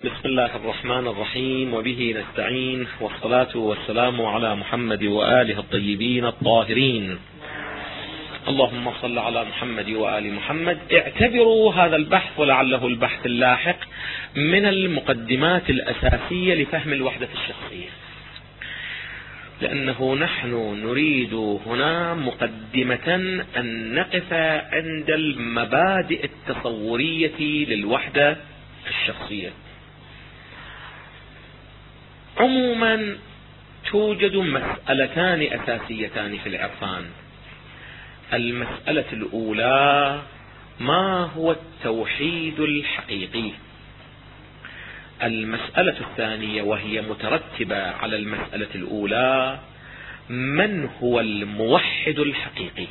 بسم الله الرحمن الرحيم، وبه نستعين، والصلاة والسلام على محمد وآله الطيبين الطاهرين. اللهم صل على محمد وآل محمد. اعتبروا هذا البحث ولعله البحث اللاحق من المقدمات الأساسية لفهم الوحدة الشخصية، لأنه نحن نريد هنا مقدمة أن نقف عند المبادئ التصورية للوحدة الشخصية. عموما توجد مسألتان أساسيتان في العرفان. المسألة الأولى ما هو التوحيد الحقيقي. المسألة الثانية وهي مترتبة على المسألة الأولى، من هو الموحد الحقيقي؟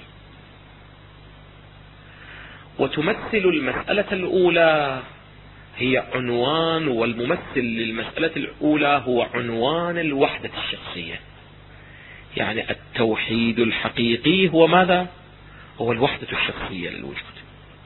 وتمثل المسألة الأولى هي عنوان، والممثل للمسألة الأولى هو عنوان الوحدة الشخصية. يعني التوحيد الحقيقي هو ماذا؟ هو الوحدة الشخصية للوجود.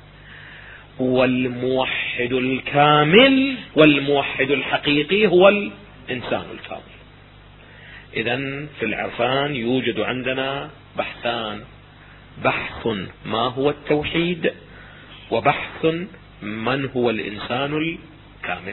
والموحد الكامل والموحد الحقيقي هو الإنسان الكامل. إذن في العرفان يوجد عندنا بحثان: بحث ما هو التوحيد، وبحث من هو الإنسان الكامل.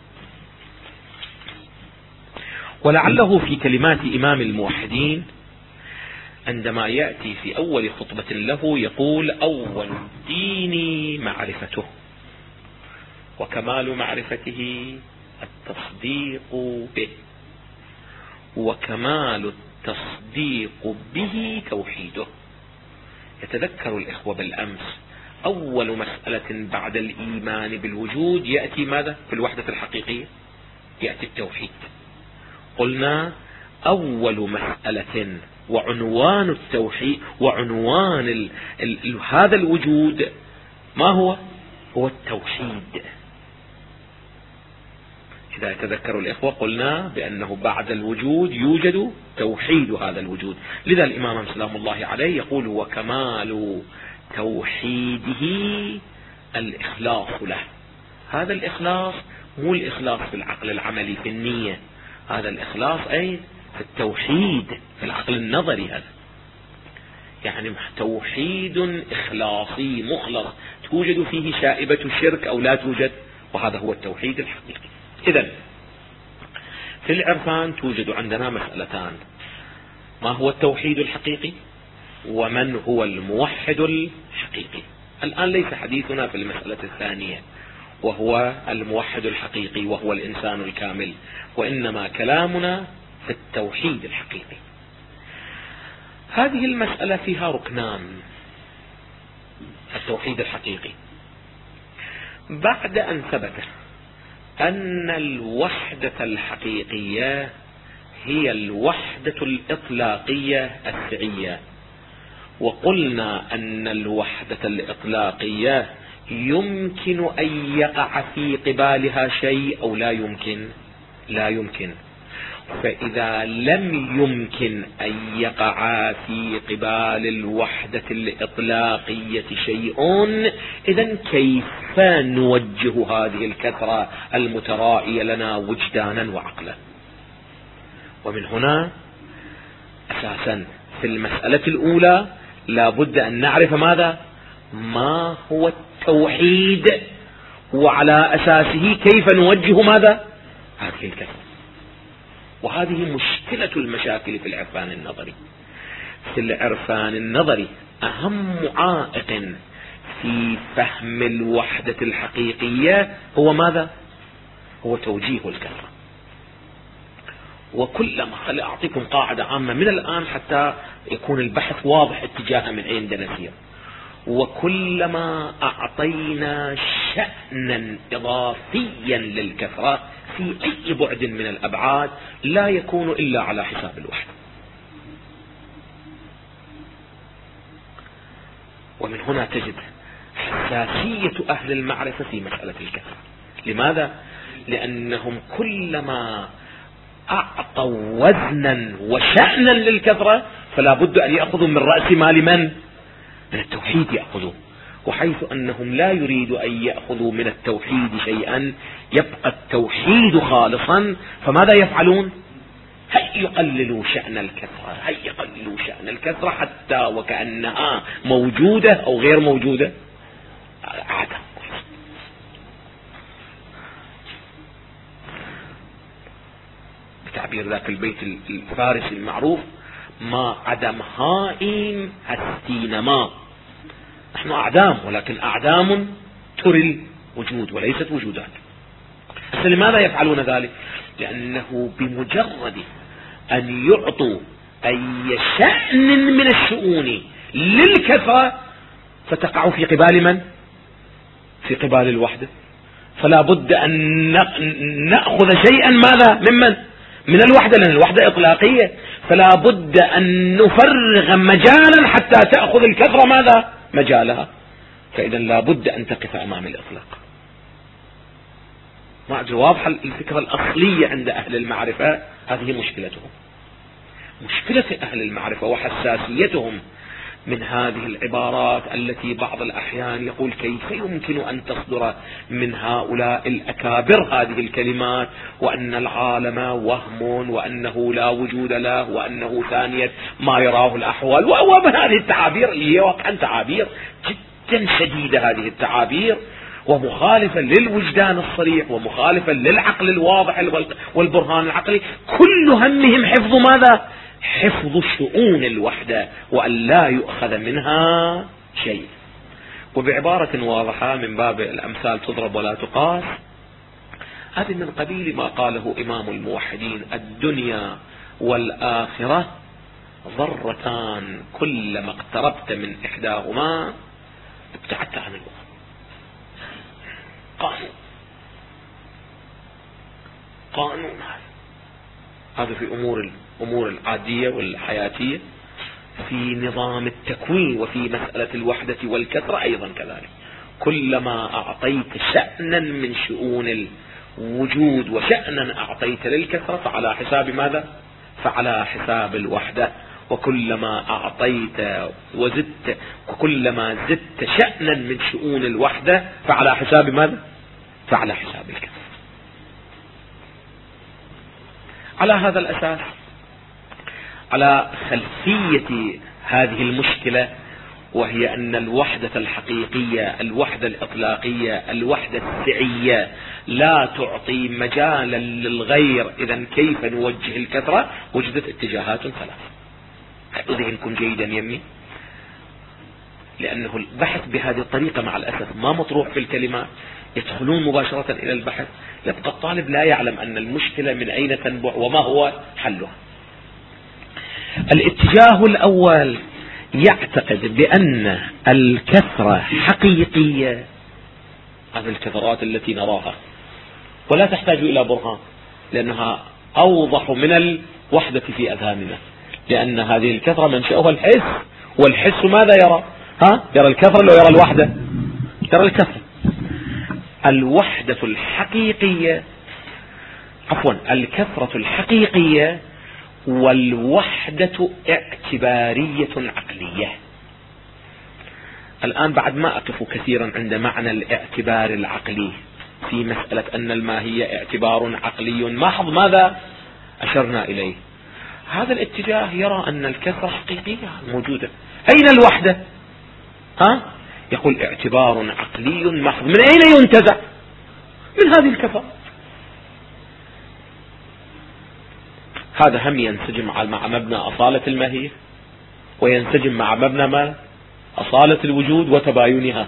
ولعله في كلمات إمام الموحدين عندما يأتي في أول خطبة له يقول: أول الدين معرفته، وكمال معرفته التصديق به، وكمال التصديق به توحيده. يتذكر الإخوة بالأمس أول مسألة بعد الإيمان بالوجود يأتي ماذا؟ في الوحدة الحقيقية يأتي التوحيد. قلنا أول مسألة وعنوان التوحيد وعنوان هذا الوجود ما هو؟ هو التوحيد. إذا يتذكر الإخوة قلنا بأنه بعد الوجود يوجد توحيد هذا الوجود. لذا الإمام سلام الله عليه يقول: وكمال توحيده الإخلاص له. هذا الإخلاص مو الإخلاص في العقل العملي في النية، هذا الإخلاص أين؟ في التوحيد في العقل النظري. هذا يعني توحيد إخلاصي مخلص توجد فيه شائبة الشرك أو لا توجد، وهذا هو التوحيد الحقيقي. إذن في العرفان توجد عندنا مسألتان: ما هو التوحيد الحقيقي، ومن هو الموحد الحقيقي. الآن ليس حديثنا في المسألة الثانية وهو الموحد الحقيقي وهو الإنسان الكامل، وإنما كلامنا في التوحيد الحقيقي. هذه المسألة فيها ركنان. التوحيد الحقيقي بعد أن ثبت أن الوحدة الحقيقية هي الوحدة الإطلاقية السعية، وقلنا أن الوحدة الإطلاقية يمكن أن يقع في قبالها شيء أو لا يمكن. لا يمكن. فإذا لم يمكن أن يقع في قبال الوحدة الإطلاقية شيء، إذن كيف نوجه هذه الكثرة المترائية لنا وجدانا وعقلا؟ ومن هنا أساسا في المسألة الأولى لا بد أن نعرف ماذا؟ ما هو التوحيد، وعلى أساسه كيف نوجه ماذا؟ هذه الكثرة. وهذه مشكلة المشاكل في العرفان النظري. في العرفان النظري أهم عائق في فهم الوحدة الحقيقية هو ماذا؟ هو توجيه الكثرة. وكلما أعطيكم قاعدة عامة من الآن حتى يكون البحث واضح اتجاهه من أين نسير. وكلما أعطينا شأنا إضافيا للكثرة في أي بعد من الأبعاد لا يكون إلا على حساب الوحدة. ومن هنا تجد حساسية أهل المعرفة في مسألة الكثرة. لماذا؟ لأنهم كلما أعطوا وزنا وشأنا للكثرة فلا بد أن يأخذوا من رأس مال من التوحيد يأخذوا. وحيث أنهم لا يريدوا أن يأخذوا من التوحيد شيئا يبقى التوحيد خالصا، فماذا يفعلون؟ هيا يقللوا شأن الكثرة، هيا يقللوا شأن الكثرة حتى وكأنها موجودة أو غير موجودة. عدم. بتعبير ذاك البيت الفارسي المعروف: ما عدم هائم هستين ما. نحن أعدام، ولكن أعدام تري الوجود وليست وجودات. لماذا يفعلون ذلك؟ لأنه بمجرد أن يعطوا أي شأن من الشؤون للكثرة فتقع في قبال من؟ في قبال الوحدة. فلا بد أن نأخذ شيئا ماذا؟ من الوحدة، لأن الوحدة إطلاقية، فلا بد أن نفرغ مجالا حتى تأخذ الكثرة ماذا؟ مجالها. فإذا لا بد أن تقف أمام الإطلاق. ما أدري واضحة الفكرة الأصلية عند أهل المعرفة. هذه مشكلتهم، مشكلة أهل المعرفة وحساسيتهم من هذه العبارات التي بعض الأحيان يقول كيف يمكن أن تصدر من هؤلاء الأكابر هذه الكلمات، وأن العالم وهم، وأنه لا وجود له، وأنه ثانية ما يراه الأحوال، ومن هذه التعابير اللي هي واقعا تعابير جدا شديدة، هذه التعابير ومخالفة للوجدان الصريح ومخالفة للعقل الواضح والبرهان العقلي. كل همهم حفظ ماذا؟ حفظ شؤون الوحدة، وأن لا يؤخذ منها شيء. وبعبارة واضحة من باب الأمثال تضرب ولا تقاس، هذه من قبيل ما قاله إمام الموحدين: الدنيا والآخرة ضرتان كلما اقتربت من إحداهما ابتعدت عن الأخرى. قانون هذا في الأمور العادية والحياتية، في نظام التكوين، وفي مسألة الوحدة والكثرة أيضا كذلك. كلما أعطيت شأنا من شؤون الوجود وشأنا أعطيت للكثرة فعلى حساب ماذا؟ فعلى حساب الوحدة. وكلما أعطيت وزدت، وكلما زدت شأنا من شؤون الوحدة فعلى حساب ماذا؟ فعلى حساب الكثرة. على هذا الأساس، على خلفية هذه المشكلة، وهي أن الوحدة الحقيقية، الوحدة الإطلاقية، الوحدة السعية لا تعطي مجالا للغير، إذن كيف نوجه الكثرة؟ وجدت اتجاهات ثلاثة. ذهنكم جيدا يمي، لأنه البحث بهذه الطريقة مع الأسف ما مطروح في الكلمات، يدخلون مباشرة إلى البحث، يبقى الطالب لا يعلم أن المشكلة من أين تنبع وما هو حلها. الاتجاه الأول يعتقد بأن الكثرة حقيقية، هذه الكثرات التي نراها ولا تحتاج إلى برهان، لأنها أوضح من الوحدة في أذهاننا، لأن هذه الكثرة منشأها الحس، والحس ماذا يرى؟ يرى الكثرة لو يرى الوحدة؟ يرى الكثرة. الوحدة الحقيقية، عفوا الكثرة الحقيقية والوحدة اعتبارية عقلية. الآن بعد ما أقف كثيرا عند معنى الاعتبار العقلي في مسألة أن الماهية اعتبار عقلي محض، ماذا أشرنا إليه؟ هذا الاتجاه يرى أن الكثرة حقيقية موجودة. أين الوحدة؟ يقول اعتبار عقلي محض. من أين ينتزع؟ من هذه الكثرة. هذا هم ينسجم مع مبنى أصالة الماهية، وينسجم مع مبنى ما؟ أصالة الوجود وتباينها،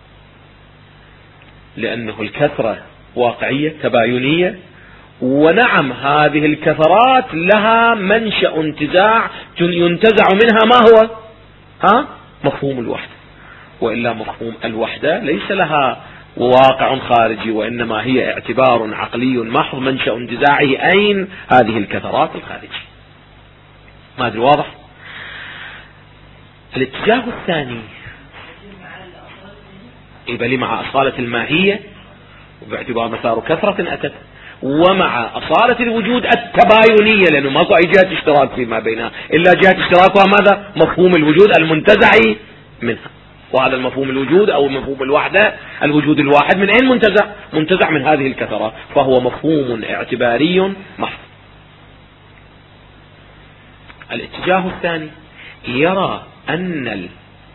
لأنه الكثرة واقعية تباينية، ونعم هذه الكثرات لها منشأ انتزاع ينتزع منها ما هو؟ مفهوم الوحدة. وإلا مفهوم الوحدة ليس لها واقع خارجي، وإنما هي اعتبار عقلي محض منشأ انتزاعه أين؟ هذه الكثرات الخارجية. ما أدري واضح؟ الاتجاه الثاني يبقى مع أصالة الماهية، وباعتبار مسار كثرة أتت، ومع أصالة الوجود التباينية، لأنه ماكو أي جهة اشتراك فيما بينها إلا جهة اشتراكها ماذا؟ مفهوم الوجود المنتزع منها. وهذا المفهوم الوجود أو مفهوم الوحدة، الوجود الواحد من أين منتزع؟ منتزع من هذه الكثرة، فهو مفهوم اعتباري محض. الاتجاه الثاني يرى أن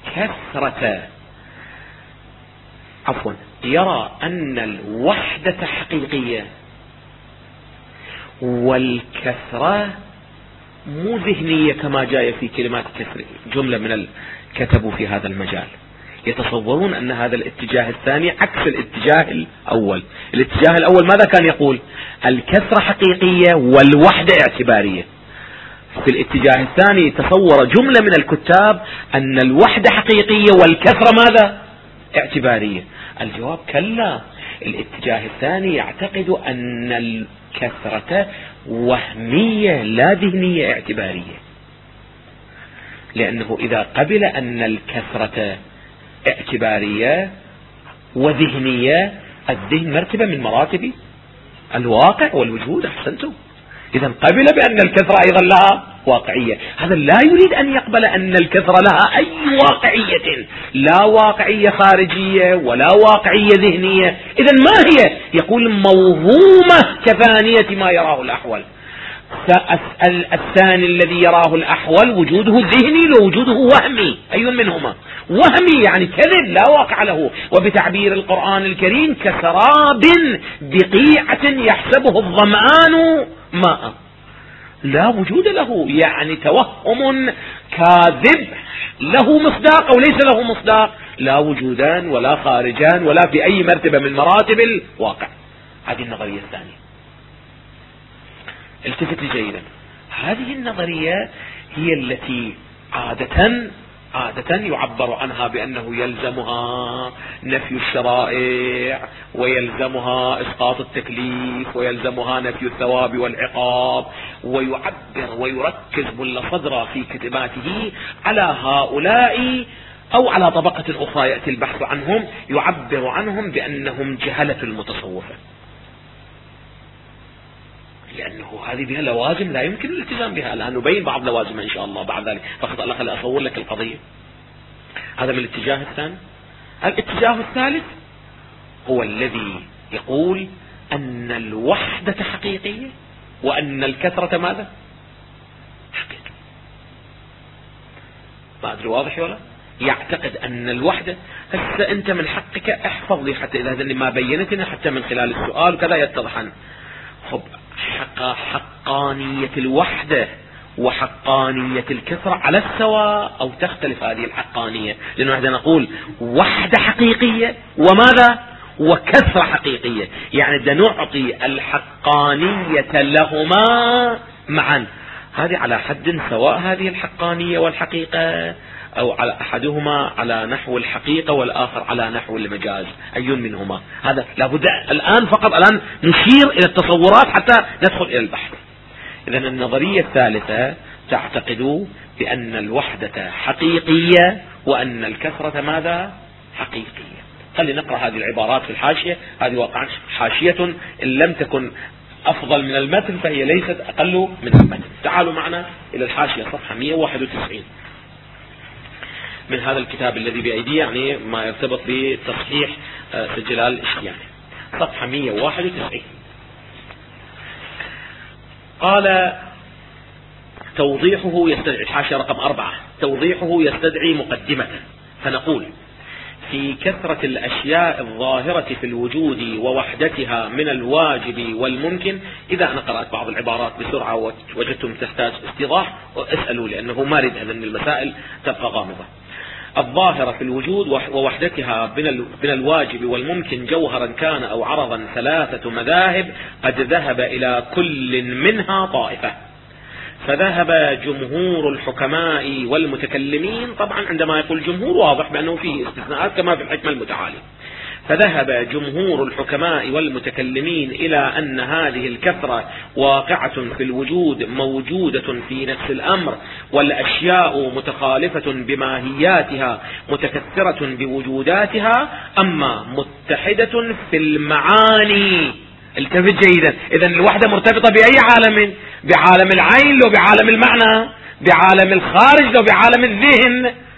الوحدة حقيقية والكثرة مو ذهنية كما جاء في كلمات كثر جملة من كتبوا في هذا المجال. يتصورون أن هذا الاتجاه الثاني عكس الاتجاه الأول. الاتجاه الأول ماذا كان يقول؟ الكثرة حقيقية والوحدة اعتبارية. في الاتجاه الثاني تصور جملة من الكتاب أن الوحدة حقيقية والكثرة ماذا؟ اعتبارية. الجواب كلا، الاتجاه الثاني يعتقد أن الكثرة وهمية لا ذهنية اعتبارية، لأنه إذا قبل أن الكثرة اعتبارية وذهنية، الذهن مرتبة من مراتب الواقع والوجود. أحسنتم. إذا قبل بأن الكثرة أيضا لها واقعية. هذا لا يريد أن يقبل أن الكثرة لها أي واقعية، لا واقعية خارجية ولا واقعية ذهنية. إذا ما هي؟ يقول موهومة كثانية ما يراه الأحول. الثاني الذي يراه الأحول وجوده ذهني ووجوده وهمي. أي منهما؟ وهمي يعني كذب لا واقع له، وبتعبير القرآن الكريم كسراب بقيعة يحسبه الظمآن ماء لا وجود له، يعني توهم كاذب له مصداق أو ليس له مصداق، لا وجودان ولا خارجان ولا في أي مرتبة من مراتب الواقع. هذه النظرية الثانية. التفت جيدا، هذه النظرية هي التي عادة يعبر عنها بأنه يلزمها نفي الشرائع، ويلزمها إسقاط التكليف، ويلزمها نفي الثواب والعقاب، ويعبر ويركز ملا صدرة في كتاباته على هؤلاء أو على طبقة أخرى يأتي البحث عنهم، يعبر عنهم بأنهم جهلة المتصوفة، لأنه هذه بها لوازم لا يمكن الالتزام بها. الآن نبين بعض لوازمها إن شاء الله بعد ذلك، فقط الله خلي أصور لك القضية. هذا من الاتجاه الثاني. الاتجاه الثالث هو الذي يقول أن الوحدة حقيقية وأن الكثرة ماذا؟ حقيقة. ما أدري واضح ولا؟ يعتقد أن الوحدة. هسه أنت من حقك احفظ لي حتى إذا هذا ما بينتنا حتى من خلال السؤال وكذا يتضح عنه. حقانية الوحدة وحقانية الكثرة على السواء أو تختلف هذه الحقانية؟ لأنه احنا نقول وحدة حقيقية وماذا؟ وكثرة حقيقية، يعني بدنا نعطي الحقانية لهما معا. هذه على حد سواء هذه الحقانية والحقيقة، أو على أحدهما على نحو الحقيقة والآخر على نحو المجاز؟ أي منهما؟ هذا لابد الآن فقط الآن نشير إلى التصورات حتى ندخل إلى البحث. إذن النظرية الثالثة تعتقد بأن الوحدة حقيقية وأن الكثرة ماذا؟ حقيقية. خلينا نقرأ هذه العبارات في الحاشية. هذه واقعا حاشية إن لم تكن أفضل من المتن فهي ليست أقل من المتن. تعالوا معنا إلى الحاشية صفحة 191 من هذا الكتاب الذي بأيدي، يعني ما يرتبط بتصحيح سجلال الشيعي، صفحة 191. قال توضيحه يستدعي، الحاشية رقم 4، توضيحه يستدعي مقدمة. فنقول في كثرة الأشياء الظاهرة في الوجود ووحدتها من الواجب والممكن. إذا أنا قرأت بعض العبارات بسرعة وجدتم تحتاج استيضاح اسألوا، لأنه ما أريد أن المسائل تبقى غامضة. الظاهرة في الوجود ووحدتها من الواجب والممكن جوهرا كان أو عرضا 3 مذاهب قد ذهب إلى كل منها طائفة. فذهب جمهور الحكماء والمتكلمين، طبعا عندما يقول جمهور واضح بأنه فيه استثناءات كما في الحكمة المتعالي. فذهب جمهور الحكماء والمتكلمين إلى أن هذه الكثرة واقعة في الوجود موجودة في نفس الأمر، والأشياء متخالفة بماهياتها متكثرة بوجوداتها، أما متحدة في المعاني. التفت جيدا، إذن الوحدة مرتبطة بأي عالم؟ بعالم العين لو بعالم المعنى، بعالم الخارج لو بعالم الذهن.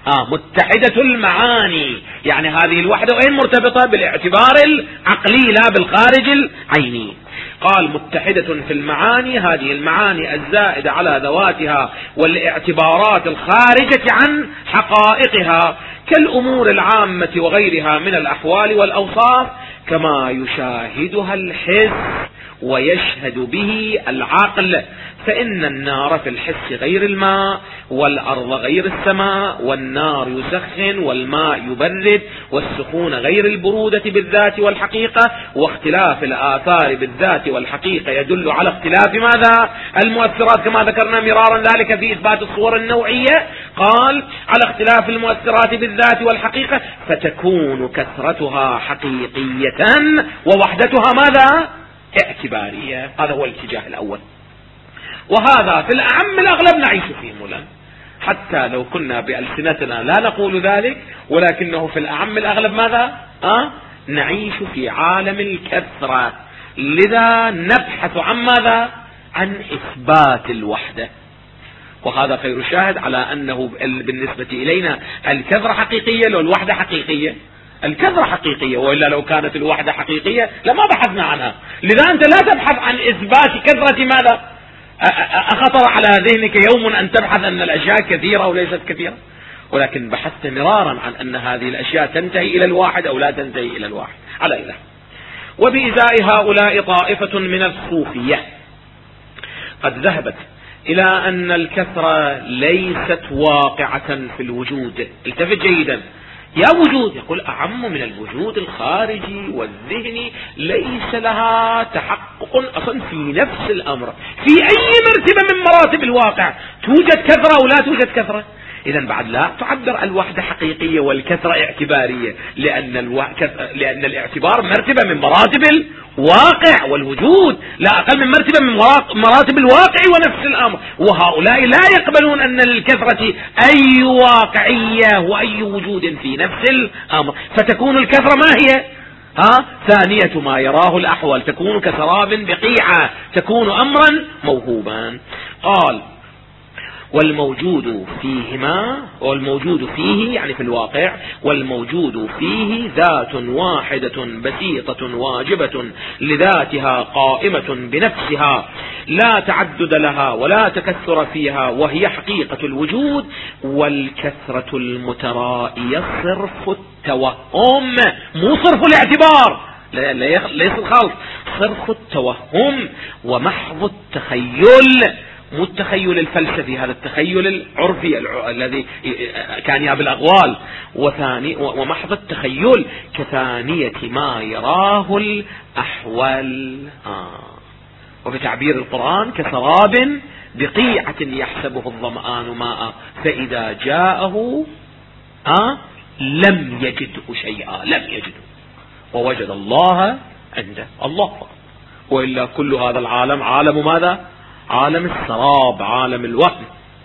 متحدة المعاني، يعني هذه الوحدة وين مرتبطة؟ بالاعتبار العقلي لا بالخارج العيني. قال متحدة في المعاني، هذه المعاني الزائدة على ذواتها والاعتبارات الخارجة عن حقائقها كالأمور العامة وغيرها من الأحوال والأوصاف، كما يشاهدها الحس ويشهد به العقل. فإن النار في الحس غير الماء، والأرض غير السماء، والنار يسخن والماء يبرد، والسخون غير البرودة بالذات والحقيقة، واختلاف الآثار بالذات والحقيقة يدل على اختلاف ماذا؟ المؤثرات، كما ذكرنا مرارا ذلك في إثبات الصور النوعية. قال على اختلاف المؤثرات بالذات والحقيقة، فتكون كثرتها حقيقية ووحدتها ماذا؟ اعتبارية. هذا هو الاتجاه الأول، وهذا في الأعم الأغلب نعيش فيه مولا، حتى لو كنا بألسنتنا لا نقول ذلك، ولكنه في الأعم الأغلب ماذا؟ نعيش في عالم الكثرة. لذا نبحث عن ماذا؟ عن إثبات الوحدة، وهذا خير شاهد على أنه بالنسبة إلينا الكثرة حقيقية والوحدة حقيقية. الكثرة حقيقية، وإلا لو كانت الوحدة حقيقية لما بحثنا عنها. لذا أنت لا تبحث عن إثبات كثرة ماذا؟ أخطر على ذهنك يوم أن تبحث أن الأشياء كثيرة أو ليست كثيرة؟ ولكن بحثت مرارا عن أن هذه الأشياء تنتهي إلى الواحد أو لا تنتهي إلى الواحد على إله. وبإزاء هؤلاء طائفة من الصوفية قد ذهبت إلى أن الكثرة ليست واقعة في الوجود. التفت جيدا، يا وجود يقول أعم من الوجود الخارجي والذهني، ليس لها تحقق أصلا في نفس الأمر. في أي مرتبة من مراتب الواقع توجد كثرة أو لا توجد كثرة؟ إذا بعد لا تعبر الوحدة حقيقية والكثرة اعتبارية، لأن الاعتبار مرتبة من مراتب الواقع والوجود، لا أقل من مرتبة من مراتب الواقع ونفس الأمر. وهؤلاء لا يقبلون أن للكثرة أي واقعية وأي وجود في نفس الأمر، فتكون الكثرة ما هي؟ ثانية ما يراه الأحول، تكون كسراب بقيعة، تكون أمرا موهوبا. قال والموجود فيهما، والموجود فيه يعني في الواقع، والموجود فيه ذات واحدة بسيطة واجبة لذاتها قائمة بنفسها، لا تعدد لها ولا تكثر فيها، وهي حقيقة الوجود. والكثرة المترائية صرف التوهم، مو صرف الاعتبار، ليس الخلط، صرف التوهم ومحض التخيل، مو التخيل الفلسفي، هذا التخيل العرفي الذي كان يا بالأغوال. ومحض التخيل كثانية ما يراه الأحوال، وبتعبير القرآن كسراب بقيعة يحسبه الظمآن ماء فإذا جاءه لم يجده شيئا، لم يجده ووجد الله عنده. الله، وإلا كل هذا العالم عالم ماذا؟ عالم السراب، عالم الوهم.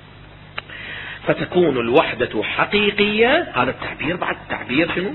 فتكون الوحدة حقيقية. هذا التعبير بعد تعبير شنو؟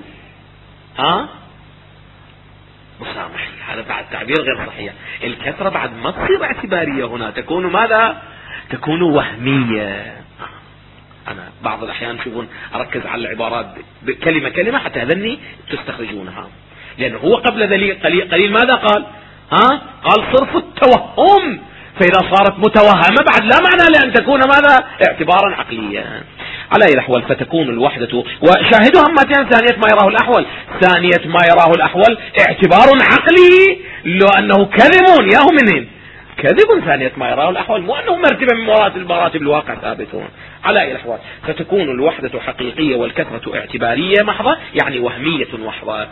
مسامحي، هذا بعد تعبير غير صحيح. الكثرة بعد ما تصير اعتبارية هنا، تكون ماذا؟ تكون وهمية. أنا بعض الأحيان شوفون أركز على العبارات بكلمة كلمة حتى هذني تستخرجونها، لأنه هو قبل ذلك قليل ماذا قال؟ قال صرف التوهم، فإذا صارت متوهمة بعد لا معنى لأن تكون ماذا؟ اعتبارا عقليا. على أي الأحوال فتكون الوحدة. وشاهدوا همتين، ثانية ما يراه الأحول، ثانية ما يراه الأحول اعتبار عقلي، لو أنه كذب ياهو منين؟ كذب. ثانية ما يراه الأحول مو أنه مرتبة من مراتب الواقع ثابتون. على أي الأحوال فتكون الوحدة حقيقية والكثرة اعتبارية محضة، يعني وهمية محضة.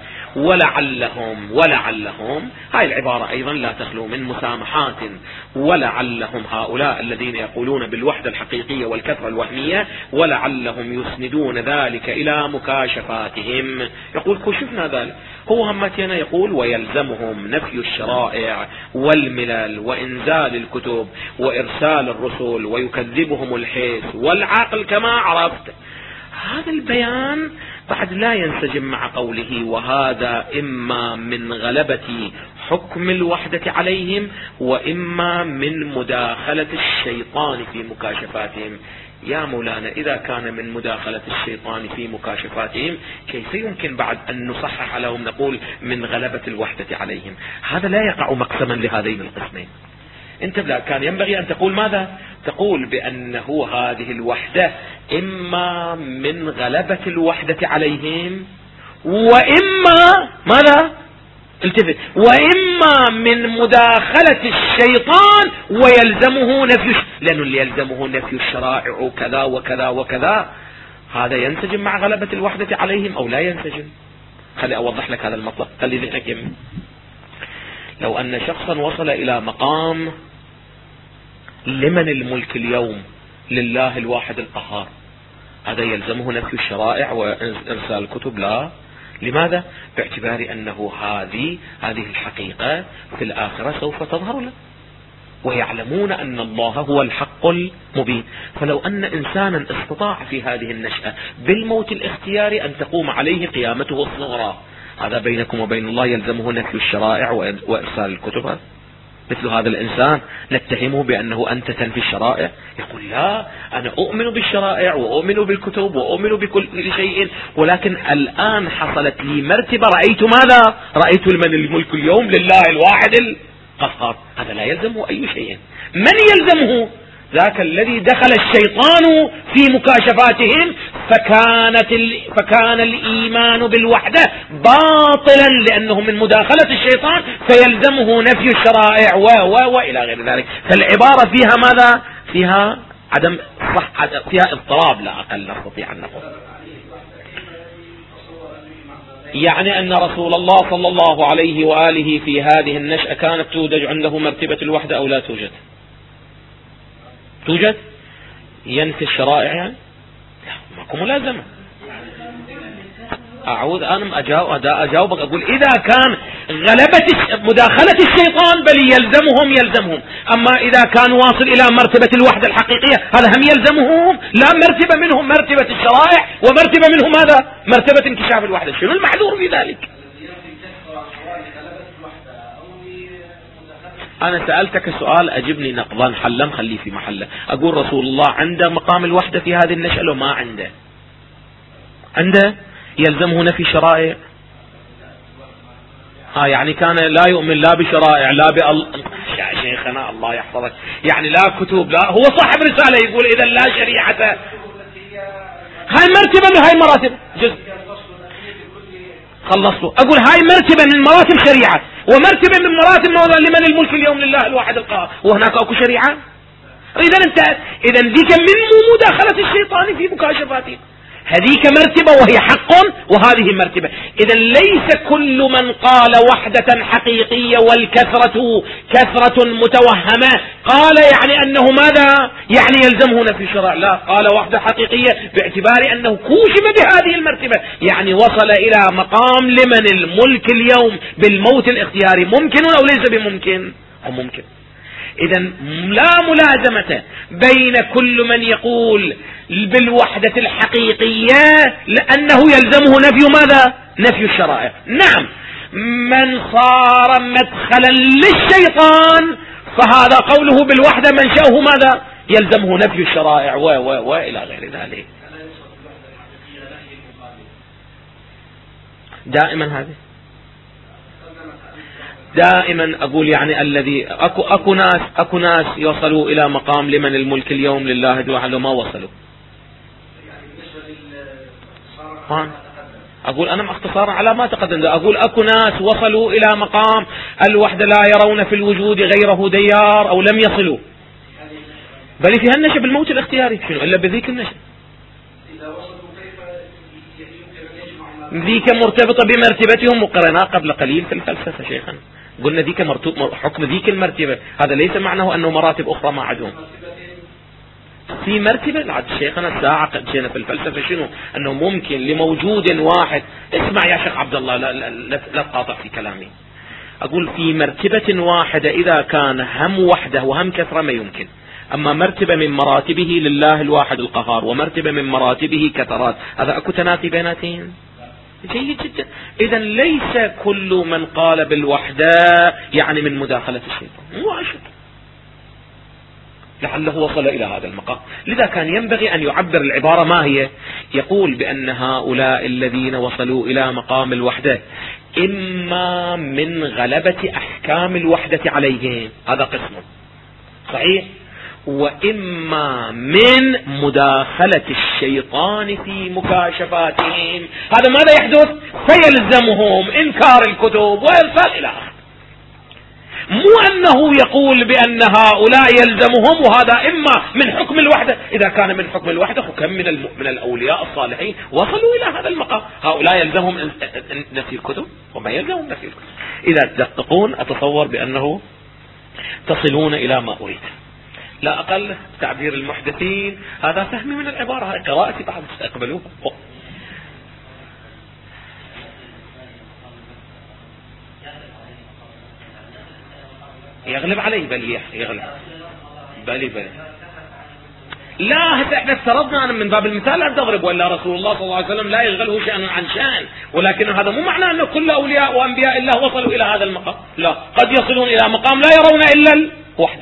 ولعلهم هاي العبارة أيضا لا تخلو من مسامحات. ولعلهم هؤلاء الذين يقولون بالوحدة الحقيقية والكثرة الوهمية، ولعلهم يسندون ذلك إلى مكاشفاتهم. يقول كشفنا ذلك. هو همتنا يقول ويلزمهم نفي الشرائع والملل وإنزال الكتب وإرسال الرسل، ويكذبهم الحس والعقل كما عرفت. هذا البيان بعد لا ينسجم مع قوله وهذا إما من غلبة حكم الوحدة عليهم، وإما من مداخلة الشيطان في مكاشفاتهم. يا مولانا إذا كان من مداخلة الشيطان في مكاشفاتهم كيف يمكن بعد أن نصحح لهم نقول من غلبة الوحدة عليهم؟ هذا لا يقع مقسما لهذين القسمين. انت كان ينبغي أن تقول ماذا؟ تقول بأنه هذه الوحدة إما من غلبة الوحدة عليهم وإما ماذا؟ التفت، وإما من مداخلة الشيطان ويلزمه نفي، لأنه اللي يلزمه نفي الشرائع كذا وكذا وكذا، هذا ينسجم مع غلبة الوحدة عليهم أو لا ينسجم؟ خلي أوضح لك هذا المطلب، خلي ذهنك يمين. لو أن شخصا وصل إلى مقام لمن الملك اليوم؟ لله الواحد القهار، هذا يلزمه نفي الشرائع وإرسال الكتب؟ لا. لماذا؟ باعتبار أنه هذه الحقيقة في الآخرة سوف تظهر له، ويعلمون أن الله هو الحق المبين. فلو أن إنسانا استطاع في هذه النشأة بالموت الاختياري أن تقوم عليه قيامته الصغرى، هذا بينكم وبين الله يلزمه نفي الشرائع وإرسال الكتب؟ مثل هذا الإنسان نتهمه بأنه أنت تنفي الشرائع؟ يقول لا، أنا أؤمن بالشرائع وأؤمن بالكتب وأؤمن بكل شيء، ولكن الآن حصلت لي مرتبة، رأيت ماذا؟ رأيت لمن الملك اليوم؟ لله الواحد القهار. هذا لا يلزمه أي شيء. من يلزمه؟ ذاك الذي دخل الشيطان في مكاشفاتهم فكان الإيمان بالوحدة باطلا لأنه من مداخلة الشيطان، فيلزمه نفي الشرائع وإلى غير ذلك. فالعبارة فيها ماذا؟ فيها عدم صح، فيها اضطراب لا أقل نستطيع أن نقول. يعني أن رسول الله صلى الله عليه وآله في هذه النشأة كانت توجد عنده مرتبة الوحدة أو لا توجد؟ توجد. ينفي الشرائع يعني؟ ماكو ملازمة. أعود أنا أجاوبك أقول إذا كان غلبة مداخلة الشيطان بل يلزمهم، أما إذا كان واصل إلى مرتبة الوحدة الحقيقية هذا هم يلزمهم، لا مرتبة منهم مرتبة الشرائع ومرتبة منهم هذا مرتبة انكشاف الوحدة. شنو المعذور في ذلك؟ أنا سألتك سؤال أجبني نقضا حلا خليه في محله. أقول رسول الله عنده مقام الوحدة في هذه النشأة لو ما عنده يلزمه نفي شرائع؟ يعني كان لا يؤمن لا بشرائع لا يا شيخنا الله يحفظك، يعني لا كتب لا، هو صاحب رسالة يقول إذا لا شريعة. هاي مرتبة من هاي مراتب جزء خلصته. أقول هاي مرتبة من مراتب شريعة ومرتبة من مراتب لمن الملك اليوم لله الواحد القهار، وهناك أكو شريعة. إذا ذيك من مداخلة الشيطان في مكاشفاته، هذيك مرتبة وهي حق وهذه مرتبة. إذا ليس كل من قال وحدة حقيقية والكثرة كثرة متوهمة قال يعني أنه ماذا؟ يعني يلزمه نفي الشرع. لا، قال وحدة حقيقية باعتبار أنه كوشف بهذه المرتبة، يعني وصل إلى مقام لمن الملك اليوم بالموت الاختياري. ممكن أو ليس بممكن؟ أو ممكن. إذا لا ملازمة بين كل من يقول بالوحدة الحقيقية لأنه يلزمه نفي ماذا؟ نفي الشرائع. نعم، من صار مدخلا للشيطان فهذا قوله بالوحدة منشأه ماذا؟ يلزمه نفي الشرائع وإلى غير ذلك. دائما هذه دائما أقول يعني الذي أكو ناس يوصلوا إلى مقام لمن الملك اليوم لله الواحد وما وصلوا. أقول أنا اختصارا على ما تقدم، أقول أكو ناس وصلوا إلى مقام الوحدة لا يرون في الوجود غيره ديار أو لم يصلوا، بل فيها النشأ بالموت الاختياري. شنو إلا بذيك النشأ؟ ذيك مرتبطة بمرتبتهم وقرنا قبل قليل في الفلسفة شيخنا، قلنا ذيك حكم ذيك المرتبة، هذا ليس معناه أنه مراتب أخرى ما عندهم في مرتبة. العد شيخنا الساعة قد جينا في الفلسفة شنو؟ أنه ممكن لموجود واحد، اسمع يا شيخ عبد الله لا تقاطع في كلامي، أقول في مرتبة واحدة إذا كان هم وحده وهم كثرة ما يمكن، أما مرتبة من مراتبه لله الواحد القهار ومرتبة من مراتبه كثرات، هذا أكو تنافي بيناتهم. جيد جدا. إذا ليس كل من قال بالوحدة يعني من مداخلة الشيطان، مو أشد. لعله وصل إلى هذا المقام. لذا كان ينبغي أن يعبر العبارة ما هي. يقول بأن هؤلاء الذين وصلوا إلى مقام الوحدة إما من غلبة أحكام الوحدة عليهم، هذا قسم صحيح، وإما من مداخلة الشيطان في مكاشفاتهم. هذا ماذا يحدث؟ فيلزمهم إنكار الكتب وإرسال إلى آخره. مو أنه يقول بأن هؤلاء يلزمهم وهذا إما من حكم الوحدة. إذا كان من حكم الوحدة فكم من الأولياء الصالحين وصلوا إلى هذا المقام. هؤلاء يلزمهم نفي الكتب وما يلزمهم نفي الكتب. إذا تدققون أتصور بأنه تصلون إلى ما أريد. لا أقل تعبير المحدثين، هذا فهمي من العبارة، هذه قراءتي بعد تقبلوها. يغلب علي بل يغلب بل لا، احنا افترضنا أن من باب المثال لا تضرب، ولا رسول الله صلى الله عليه وسلم لا يشغله شأن عن شأن، ولكن هذا مو معناه أن كل أولياء وأنبياء الله وصلوا إلى هذا المقام. لا، قد يصلون إلى مقام لا يرون إلا الوحدة.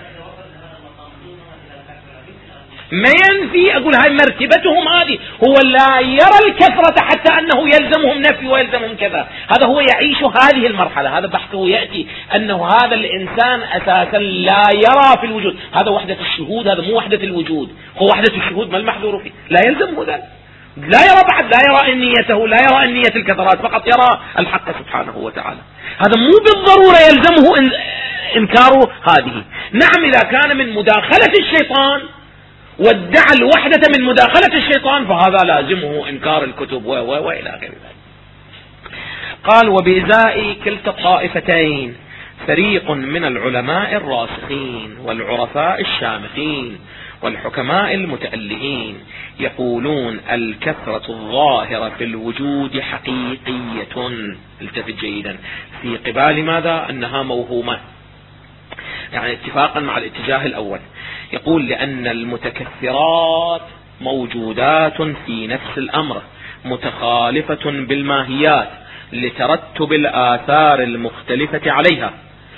ما ينفي، أقول هاي مرتبتهم هذه، هو لا يرى الكثرة حتى أنه يلزمهم نفي ويلزمهم كذا. هذا هو يعيش هذه المرحلة، هذا بحثه يأتي أنه هذا الإنسان أساسا لا يرى في الوجود. هذا وحدة الشهود، هذا مو وحدة الوجود. هو وحدة الشهود ما المحذور فيه؟ لا يلزمه ذلك، لا يرى بعد، لا يرى نيته، لا يرى نية الكثرات، فقط يرى الحق سبحانه وتعالى. هذا مو بالضرورة يلزمه إنكار هذه. نعم، إذا كان من مداخلة الشيطان وادعى الوحدة من مداخلة الشيطان فهذا لازمه إنكار الكتب وإلى غير ذلك. قال: وبإزاء كلتا الطائفتين فريق من العلماء الراسخين والعرفاء الشامخين والحكماء المتألهين يقولون الكثرة الظاهرة في الوجود حقيقية. التفت جيدا، في قبال ماذا؟ أنها موهومة، يعني اتفاقا مع الاتجاه الأول. يقول لأن المتكثرات موجودات في نفس الأمر متخالفة بالماهيات لترتب الآثار المختلفة عليها،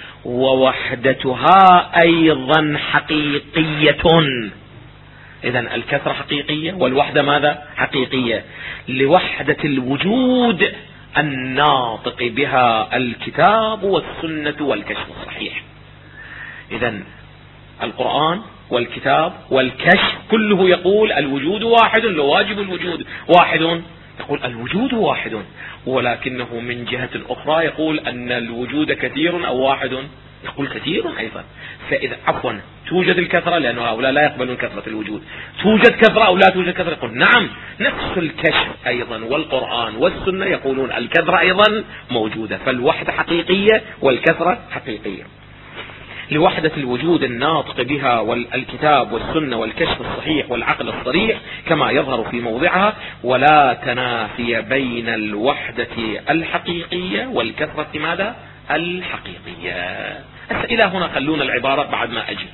ووحدتها أيضا حقيقية. إذن الكثرة حقيقية والوحدة ماذا؟ حقيقية، لوحدة الوجود الناطق بها الكتاب والسنة والكشف الصحيح. إذن القرآن والكتاب والكشف كله يقول الوجود واحد، لواجب الوجود واحد، يقول الوجود واحد، ولكنه من جهة أخرى يقول أن الوجود كثير أو واحد، يقول كثير أيضا. فإذا عفوا توجد الكثرة، لأن هؤلاء لا يقبلون كثرة الوجود، توجد كثرة أو لا توجد كثرة، يقول نعم. نفس الكشف أيضا والقرآن والسنة يقولون الكثرة أيضا موجودة، فالوحدة حقيقية والكثرة حقيقية، لوحدة الوجود الناطق بها والكتاب والسنة والكشف الصحيح والعقل الصريح كما يظهر في موضعها، ولا تنافي بين الوحدة الحقيقية والكثرة ماذا؟ الحقيقية. إلى هنا خلونا العبارة بعد ما أجي.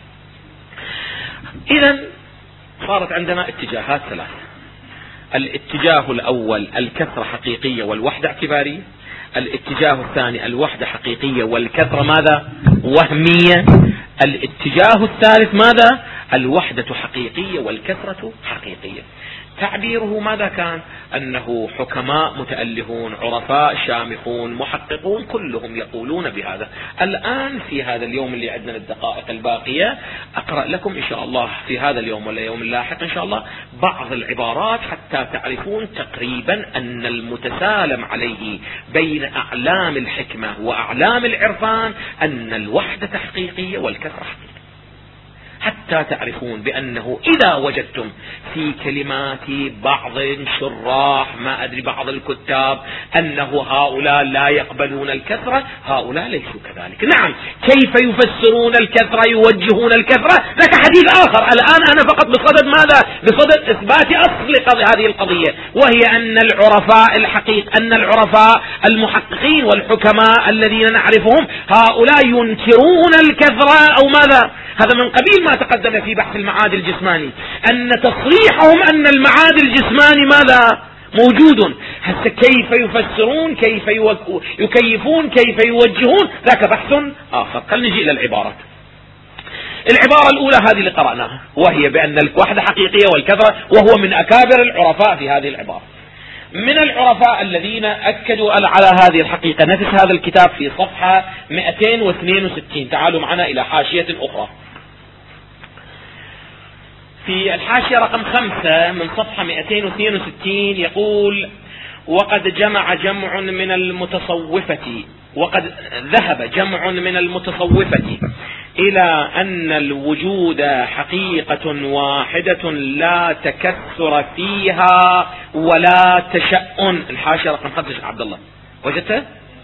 إذن صارت عندنا اتجاهات ثلاثة. الاتجاه الأول الكثرة حقيقية والوحدة اعتبارية. الاتجاه الثاني الوحدة حقيقية والكثرة ماذا؟ وهمية. الاتجاه الثالث ماذا؟ الوحدة حقيقية والكثرة حقيقية. تعبيره ماذا كان؟ أنه حكماء متألهون، عرفاء شامخون، محققون، كلهم يقولون بهذا. الآن في هذا اليوم اللي عندنا الدقائق الباقية أقرأ لكم إن شاء الله في هذا اليوم ولا يوم لاحق إن شاء الله بعض العبارات حتى تعرفون تقريبا أن المتسالم عليه بين أعلام الحكمة وأعلام العرفان أن الوحدة حقيقية والكثرة حقيقية، حتى تعرفون بأنه إذا وجدتم في كلمات بعض شراح ما أدري بعض الكتاب أنه هؤلاء لا يقبلون الكثرة، هؤلاء ليسوا كذلك. نعم، كيف يفسرون الكثرة، يوجهون الكثرة، ذاك حديث آخر. الآن أنا فقط بصدد ماذا؟ بصدد إثبات أصل هذه القضية، وهي أن العرفاء المحققين والحكماء الذين نعرفهم هؤلاء ينكرون الكثرة أو ماذا؟ هذا من قبيل ما تقدم في بحث المعاد الجسماني، أن تصريحهم أن المعاد الجسماني ماذا؟ موجود. هسه كيف يفسرون، كيف يكيفون، كيف يوجهون، ذاك بحث آخر. خلينا نجي إلى العبارات. العبارة الأولى هذه اللي قرأناها، وهي بأن الوحدة حقيقية والكثرة، وهو من أكابر العرفاء في هذه العبارة. من العرفاء الذين أكدوا على هذه الحقيقة نفس هذا الكتاب في صفحة 262. تعالوا معنا إلى حاشية أخرى. في الحاشية رقم 5 من صفحة 262 يقول: وقد ذهب جمع من المتصوفة إلى أن الوجود حقيقة واحدة لا تكثر فيها ولا تشأن. الحاشية رقم 5 عبد الله وجدته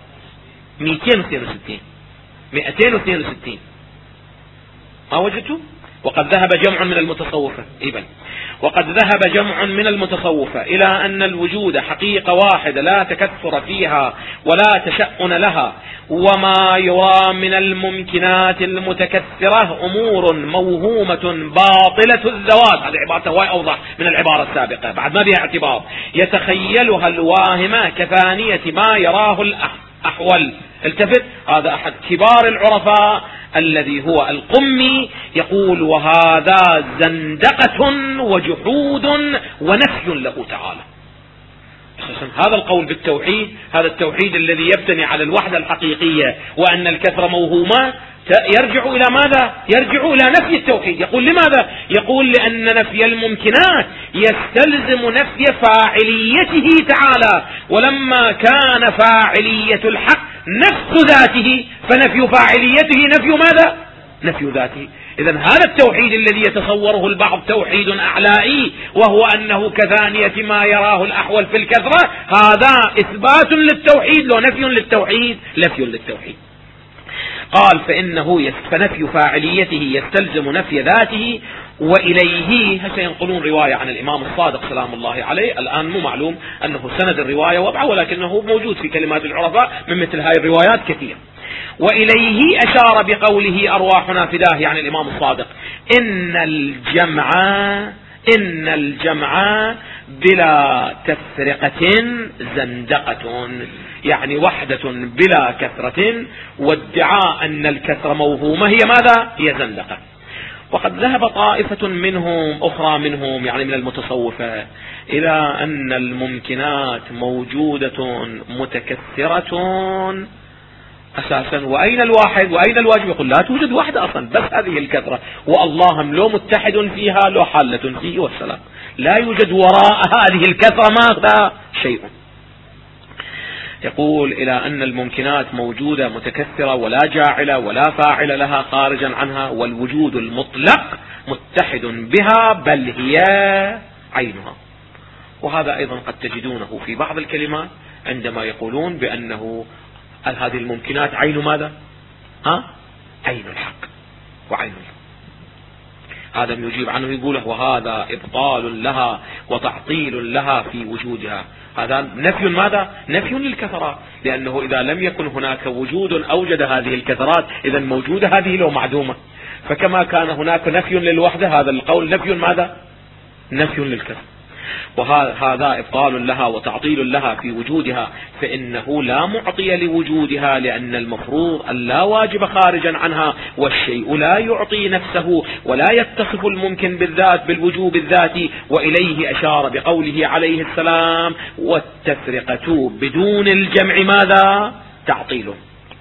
262 ما وجدته؟ وقد ذهب جمع من المتصوفة وقد ذهب جمع من المتصوفة إلى أن الوجود حقيقة واحدة لا تكثر فيها ولا تشأن لها، وما يرى من الممكنات المتكثرة أمور موهومة باطلة الذوات. هذه عبارة هواي أوضح من العبارة السابقة، بعد ما بها اعتبار. يتخيلها الواهمة كثانية ما يراه الأحول. التفت، هذا أحد كبار العرفاء الذي هو القمي يقول: وهذا زندقة وجحود ونفي له تعالى. هذا القول بالتوحيد، هذا التوحيد الذي يبتني على الوحدة الحقيقية وأن الكثرة موهومة، يرجع إلى ماذا؟ يرجع إلى نفي التوحيد. يقول لماذا؟ يقول لأن نفي الممكنات يستلزم نفي فاعليته تعالى، ولما كان فاعلية الحق نفس ذاته فنفي فاعليته نفي ماذا؟ نفي ذاته. إذن هذا التوحيد الذي يتصوره البعض توحيد أعلائي، وهو أنه كثانية ما يراه الأحول في الكثرة، هذا إثبات للتوحيد لو نفي للتوحيد، نفي للتوحيد. قال: فنفي فاعليته يستلزم نفي ذاته. وإليه هسه ينقلون رواية عن الإمام الصادق سلام الله عليه، الآن مو معلوم أنه سند الرواية وضعه، ولكنه موجود في كلمات العرفاء من مثل هاي الروايات كثير. وإليه أشار بقوله: أرواحنا فداه، يعني الإمام الصادق: إن الجمع بلا تفرقة زندقة، يعني وحدة بلا كثرة، وادعاء أن الكثرة موهومة هي ماذا؟ هي زندقة. وقد ذهب طائفة أخرى منهم يعني من المتصوفة إلى أن الممكنات موجودة متكثرة أساسا، وأين الواحد وأين الواجب؟ يقول لا توجد واحدة أصلا، بس هذه الكثرة، والله لو متحد فيها لو حالة فيه والسلام، لا يوجد وراء هذه الكثرة ماذا؟ شيء. يقول إلى أن الممكنات موجودة متكثرة ولا جاعلة ولا فاعل لها خارجا عنها، والوجود المطلق متحد بها بل هي عينها. وهذا أيضا قد تجدونه في بعض الكلمات عندما يقولون بأنه هذه الممكنات عين ماذا؟ عين الحق وعين الحق. هذا يجيب عنه يقوله: وهذا إبطال لها وتعطيل لها في وجودها. هذا نفي ماذا؟ نفي للكثرات، لأنه إذا لم يكن هناك وجود أوجد هذه الكثرات إذا موجودة هذه لو معدومة. فكما كان هناك نفي للوحدة، هذا القول نفي ماذا؟ نفي للكثرة. وهذا إبطال لها وتعطيل لها في وجودها، فإنه لا معطي لوجودها، لأن المفروض أن لا واجب خارجا عنها، والشيء لا يعطي نفسه ولا يتصف الممكن بالذات بالوجوب الذاتي. وإليه أشار بقوله عليه السلام: والتفرقة بدون الجمع ماذا؟ تعطيله.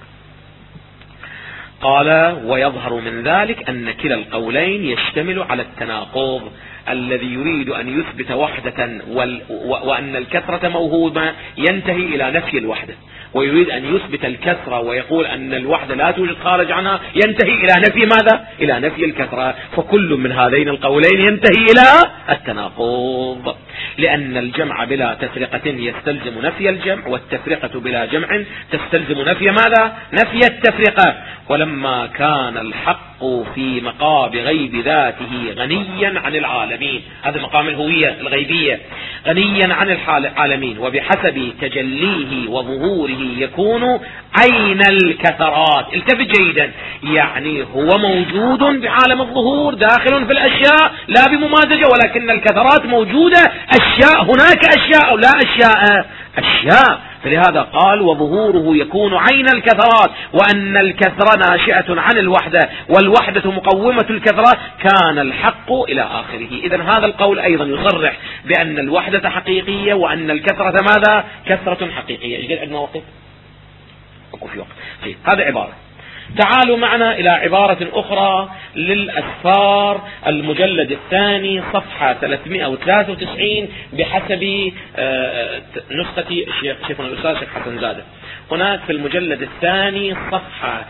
قال: ويظهر من ذلك أن كلا القولين يشتمل على التناقض، الذي يريد أن يثبت وحدة وأن الكثرة موهومة ينتهي إلى نفي الوحدة، ويريد أن يثبت الكثرة ويقول أن الوحدة لا توجد خارج عنها ينتهي إلى نفي ماذا؟ إلى نفي الكثرة. فكل من هذين القولين ينتهي إلى التناقض، لأن الجمع بلا تفرقة يستلزم نفي الجمع، والتفرقة بلا جمع تستلزم نفي ماذا؟ نفي التفرقة. ولما كان الحق في مقام غيب ذاته غنيا عن العالمين، هذا مقام الهوية الغيبية، غنيا عن العالمين، وبحسب تجليه وظهوره يكون عين الكثرات. التفت جيدا، يعني هو موجود بعالم الظهور داخل في الأشياء لا بممازجة، ولكن الكثرات موجودة، أشياء هناك أشياء أو لا أشياء فلهذا قال وظهوره يكون عين الكثرات، وأن الكثرة ناشئة عن الوحدة والوحدة مقومة الكثرة، كان الحق إلى آخره. إذن هذا القول أيضا يصرح بأن الوحدة حقيقية وأن الكثرة ماذا؟ كثرة حقيقية. إيش عندنا وقت؟ في وقت. هذا عبارة. تعالوا معنا إلى عبارة أخرى للأسفار، المجلد الثاني صفحة 393 بحسب نسخة شيخنا الأستاذ شيخ حسن زادة. هناك في المجلد الثاني صفحة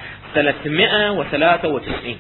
393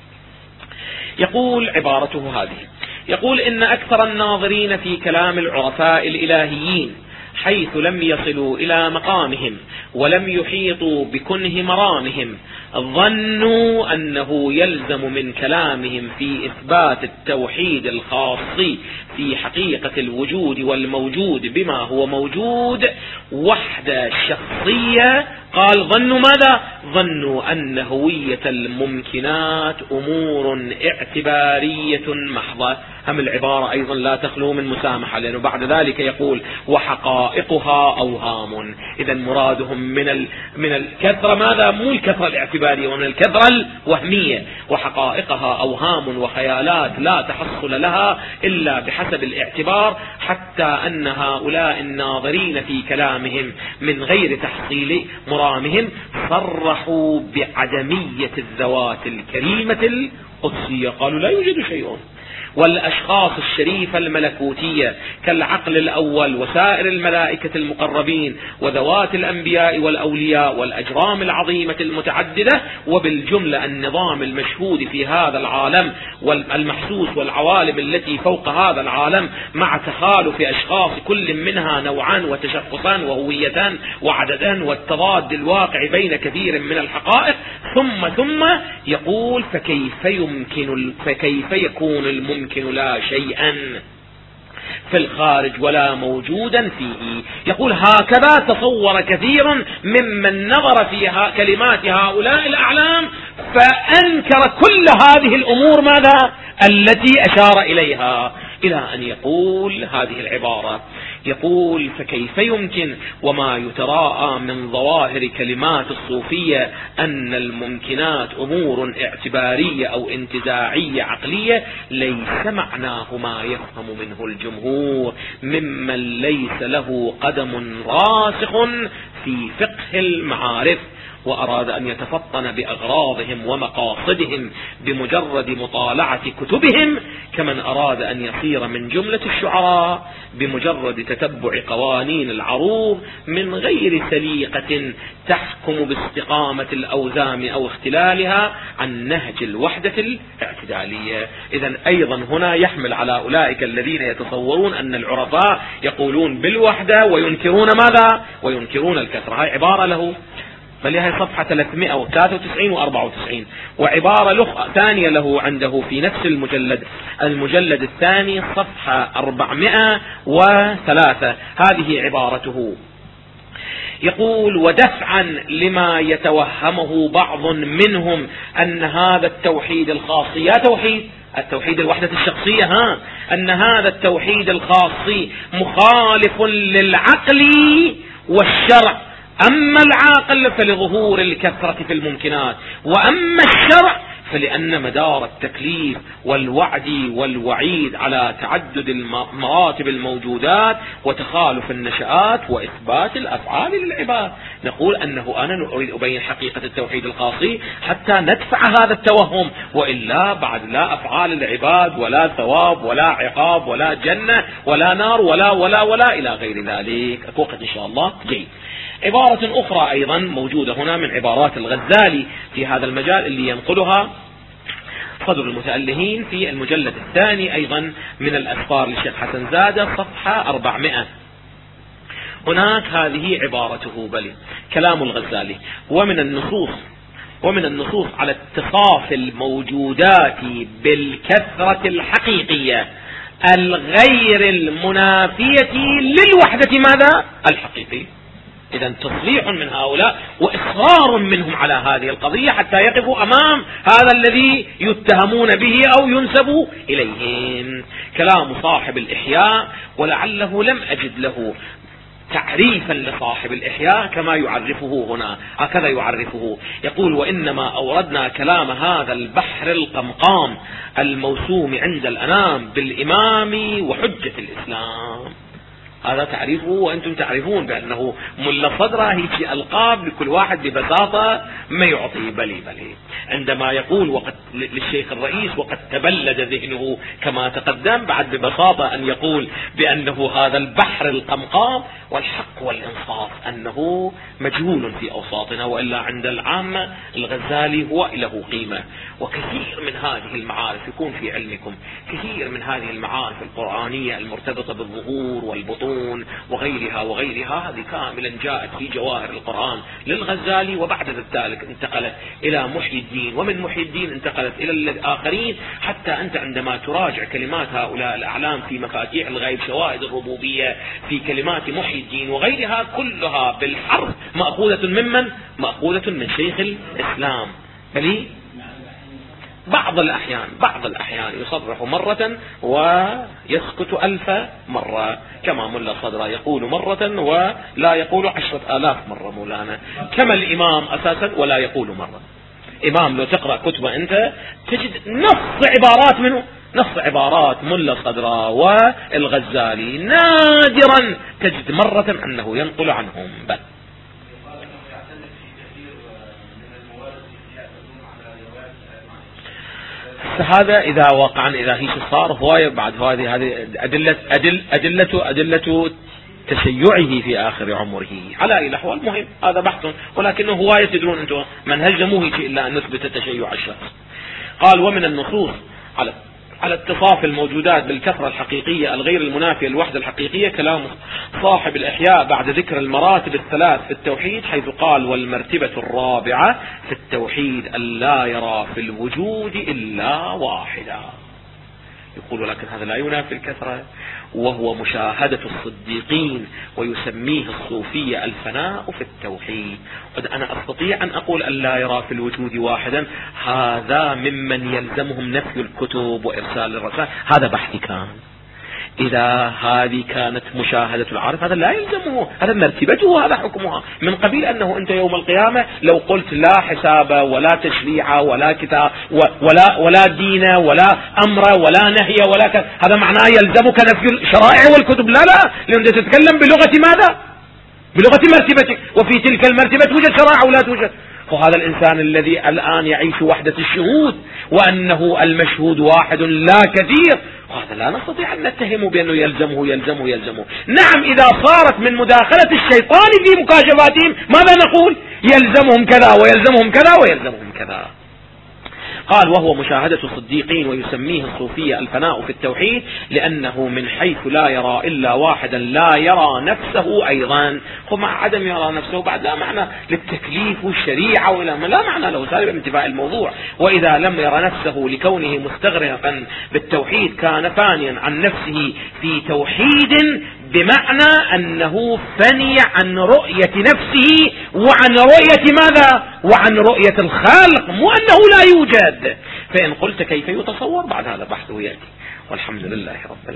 يقول عبارته هذه، يقول إن أكثر الناظرين في كلام العرفاء الإلهيين حيث لم يصلوا إلى مقامهم ولم يحيطوا بكنه مرامهم ظنوا أنه يلزم من كلامهم في إثبات التوحيد الخاص في حقيقة الوجود والموجود بما هو موجود وحدة شخصية. قال ظنوا ماذا؟ ظنوا أن هوية الممكنات أمور اعتبارية محضة. هم العبارة أيضا لا تخلو من مسامحة، لأنه بعد ذلك يقول وحقائقها أوهام. إذا مرادهم من الكثرة ماذا؟ مو الكثرة الاعتبارية، ومن الكثرة الوهمية. وحقائقها أوهام وخيالات لا تحصل لها إلا بحسب الاعتبار، حتى أن هؤلاء الناظرين في كلامهم من غير تحصيل مرامهم صرحوا بعدمية الذوات الكريمة القدسية. قالوا لا يوجد شيء. والأشخاص الشريفة الملكوتية كالعقل الأول وسائر الملائكة المقربين وذوات الأنبياء والأولياء والأجرام العظيمة المتعددة، وبالجملة النظام المشهود في هذا العالم والمحسوس والعوالم التي فوق هذا العالم، مع تخالف أشخاص كل منها نوعان وتشخصان وهويتان وعددان والتضاد الواقع بين كثير من الحقائق. ثم يقول فكيف يكون الممكن لا شيئا في الخارج ولا موجودا فيه. يقول هكذا تصور كثير ممن نظر في كلمات هؤلاء الأعلام فأنكر كل هذه الأمور ماذا؟ التي أشار إليها، إلى أن يقول هذه العبارة، يقول فكيف يمكن وما يتراءى من ظواهر كلمات الصوفية أن الممكنات أمور اعتبارية أو انتزاعية عقلية ليس معناه ما يفهم منه الجمهور ممن ليس له قدم راسخ في فقه المعارف، وأراد أن يتفطن بأغراضهم ومقاصدهم بمجرد مطالعة كتبهم، كمن أراد أن يصير من جملة الشعراء بمجرد تتبع قوانين العروض من غير سليقة تحكم باستقامة الأوزان أو اختلالها عن نهج الوحدة الاعتدالية. إذن أيضا هنا يحمل على أولئك الذين يتصورون أن العرفاء يقولون بالوحدة وينكرون ماذا؟ وينكرون الكثرة. هاي عبارة له، فلهي صفحة 393 و94. وعبارة ثانية له عنده في نفس المجلد الثاني صفحة 403، هذه عبارته، يقول ودفعا لما يتوهمه بعض منهم أن هذا التوحيد الخاص، يا التوحيد الوحدة الشخصية، أن هذا التوحيد الخاص مخالف للعقل والشرع. أما العاقل فلظهور الكثرة في الممكنات، وأما الشرع فلأن مدار التكليف والوعد والوعيد على تعدد المراتب الموجودات وتخالف النشآت وإثبات الأفعال للعباد. نقول أنه أنا أريد أبين حقيقة التوحيد الخاصي حتى ندفع هذا التوهم، وإلا بعد لا أفعال العباد ولا ثواب ولا عقاب ولا جنة ولا نار ولا إلى غير ذلك. أتوقع إن شاء الله جيد. عبارة أخرى أيضا موجودة هنا من عبارات الغزالي في هذا المجال اللي ينقلها صدر المتألهين في المجلد الثاني أيضا من الأسفار للشيخ حسن زادة صفحة 400. هناك هذه عبارته بل كلام الغزالي: ومن النصوص على اتصاف الموجودات بالكثرة الحقيقية الغير المنافية للوحدة ماذا؟ الحقيقي. إذن تصريح من هؤلاء وإصرار منهم على هذه القضية حتى يقفوا أمام هذا الذي يتهمون به أو ينسب إليهم. كلام صاحب الإحياء، ولعله لم أجد له تعريفا لصاحب الإحياء كما يعرفه هنا، هكذا يعرفه، يقول: وإنما أوردنا كلام هذا البحر القمقام الموسوم عند الأنام بالإمام وحجة الإسلام. هذا تعريفه، وأنتم تعرفون بأنه ملا صدرة هيك ألقاب لكل واحد ببساطة ما يعطي بلي. عندما يقول وقد للشيخ الرئيس وقد تبلد ذهنه كما تقدم، بعد ببساطة أن يقول بأنه هذا البحر القمقام، والحق والإنصاف أنه مجهول في أوساطنا، وإلا عند العامة الغزالي هو له قيمة. وكثير من هذه المعارف يكون في علمكم، كثير من هذه المعارف القرآنية المرتبطة بالظهور والبطون وغيرها هذه كاملا جاءت في جواهر القرآن للغزالي، وبعد ذلك انتقلت إلى محي الدين، ومن محي الدين انتقلت إلى الآخرين، حتى أنت عندما تراجع كلمات هؤلاء الأعلام في مفاتيح الغيب، شواهد الربوبية، في كلمات محي الدين وغيرها، كلها بالحرف مأخوذة ممن؟ مأخوذة من شيخ الإسلام. بل بعض الأحيان يصرح مرة ويسكت 1000 مرة، كما ملا صدرة يقول مرة ولا يقول 10,000 مرة مولانا، كما الإمام أساسا ولا يقول مرة. إمام لو تقرأ كتبه أنت تجد نص عبارات ملا صدرة والغزالي، نادرا تجد مرة أنه ينقل عنهم. بل هذا إذا هيش صار هواية، بعد هذه أدلة تشيعه في آخر عمره على أي الأحوال. مهم، هذا بحث، ولكنه هواية. تدرون أنتم منهجنا مو هيك إلا أن نثبت تشيع الشخص. قال: ومن النصوص على اتصاف الموجودات بالكثرة الحقيقية الغير المنافية للوحدة الحقيقية كلام صاحب الإحياء بعد ذكر المراتب الثلاث في التوحيد، حيث قال: والمرتبة الرابعة في التوحيد أن لا يرى في الوجود إلا واحدا. يقول: لكن هذا لا ينافي الكثرة، وهو مشاهدة الصديقين، ويسميه الصوفية الفناء في التوحيد. أنا أستطيع أن أقول أن لا يرى في الوجود واحدا، هذا ممن يلزمهم نفي الكتب وإرسال الرسائل، هذا بحثي كان. إذا هذه كانت مشاهدة العارف هذا لا يلزمه، هذا مرتبته، هذا حكمها، من قبيل أنه أنت يوم القيامة لو قلت لا حساب ولا تشريع ولا كتاب ولا دين ولا أمر ولا نهي ولا كذا، هذا معناه يلزمك نفي الشرائع والكتب. لا، لأن أنت تتكلم بلغة ماذا؟ بلغة مرتبتك، وفي تلك المرتبة توجد شرائع ولا توجد. وهذا الإنسان الذي الآن يعيش وحدة الشهود، وأنه المشهود واحد لا كثير، وهذا لا نستطيع أن نتهم بأنه يلزمه. نعم، إذا صارت من مداخلة الشيطان في مكاشفاتهم ماذا نقول؟ يلزمهم كذا ويلزمهم كذا ويلزمهم كذا. قال: وهو مشاهدة الصديقين، ويسميه الصوفية الفناء في التوحيد، لأنه من حيث لا يرى إلا واحدا لا يرى نفسه أيضا. ومع عدم يرى نفسه بعد لا معنى للتكليف والشريعة، ولا معنى له، سالب انتفاء الموضوع. وإذا لم يرى نفسه لكونه مستغرقا بالتوحيد كان فانيا عن نفسه في توحيد، بمعنى أنه فني عن رؤية نفسه وعن رؤية ماذا؟ وعن رؤية الخالق، مو أنه لا يوجد. فإن قلت كيف يتصور، بعد هذا بحثه يأتي. والحمد لله رب العالمين.